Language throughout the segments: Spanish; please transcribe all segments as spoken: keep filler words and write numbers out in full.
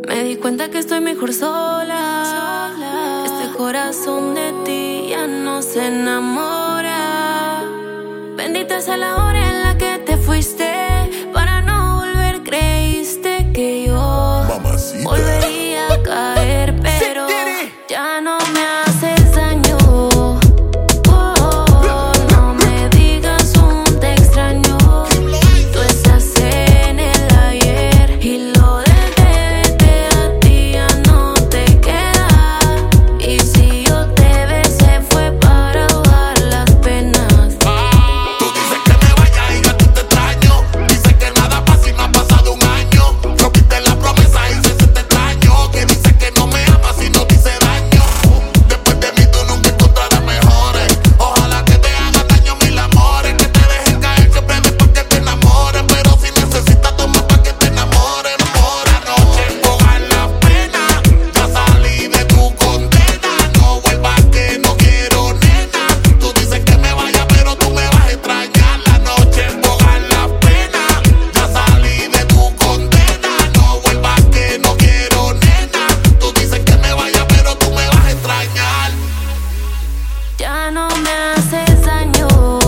Me di cuenta que estoy mejor sola, sola. Este corazón de ti ya no se enamora. Bendita sea la hora en la que te fuiste. Para no volver creíste que yo Mamacita. volvería a caer, pero ya no me haces daño. Oh, no me digas un te extraño. Tú estás en el ayer y lo del bebé a ti ya no te queda. Y si yo te besé fue para ahogar las penas. Tú dices que me vaya y yo a ti te extraño. Dices que nada pasa y no ha pasado un año. Rompiste la promesa y se siente extraño. Que dices que no me amas y no te hice daño. Después de mí tú nunca encontrarás mejores. Ojalá que te hagan daño mil amores. Que te dejen caer siempre después que te enamores. Pero si necesitas tomar pa' que te enamores. Por anoche enfocar la pena. Ya salí de tu condena. No vuelvas que no quiero, nena. Tú dices que me vaya pero tú me vas a extrañar. La noche enfocar la pena. Ya salí de tu condena. No vuelvas que no quiero, nena. Tú dices que me vaya pero tú me vas a extrañar. Ya no me haces daño.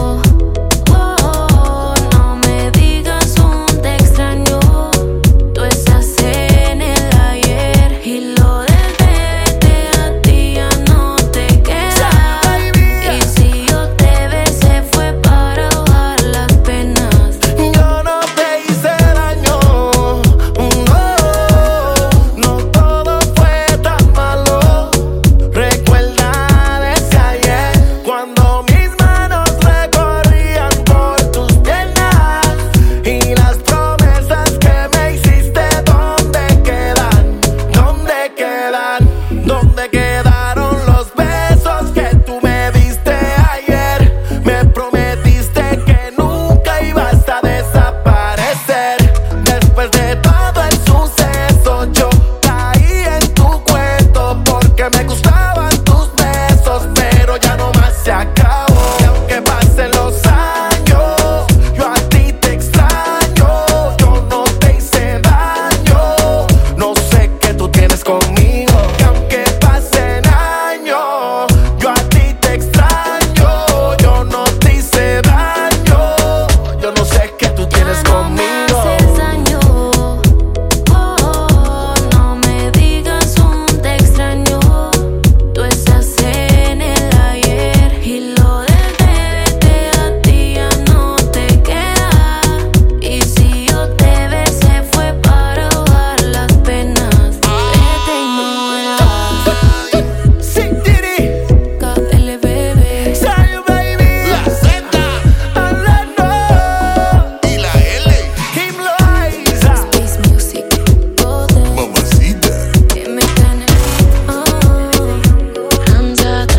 Oh, no me digas un te extraño. Tú estás en el ayer y lo del bebé a ti ya no te queda. Y si yo te besé fue para ahogar las penas. Yo no te hice daño, no, no todo fue tan malo. Recuerda desde ayer, cuando mis manos recorrían por tus piernas. Y las promesas que me hiciste, ¿dónde quedan? ¿Dónde quedan? ¿Dónde quedaron los besos que tú me diste ayer? Me prometiste que nunca ibas a desaparecer. Después de todo el suceso, yo caí en tu cuento porque me gustaban tus besos, pero ya no más se acabó. Y aunque pasen los años, yo a ti te extraño. Yo no te hice daño, no sé qué tú tienes conmigo. Y aunque pasen años, yo a ti te extraño. Yo no te hice daño, yo no sé qué tú tienes Ya no me conmigo. haces daño. Oh, no me digas un te extraño. Tú estás en el ayer y lo del bebé a ti ya no te queda. Y si yo te besé fue para ahogar las penas. Vete y no vuelvas. Sí, Tiri, K L bebé. Sayo, baby. La Z Hablando, y la L. Kim Loaiza. Space Music. Poder Mamacita. que me gane. Oh, Hamzat.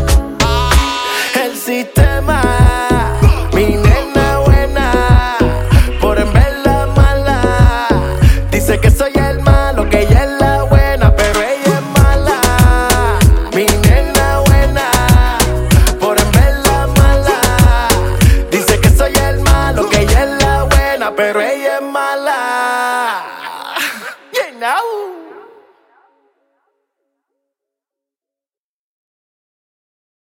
El sistema, mi nena buena, por en verla mala. Dice que soy el malo, que ella es la buena, pero ella es mala. Mi nena buena, por en verla mala. Dice que soy el malo, que ella es la buena, pero ella es mala.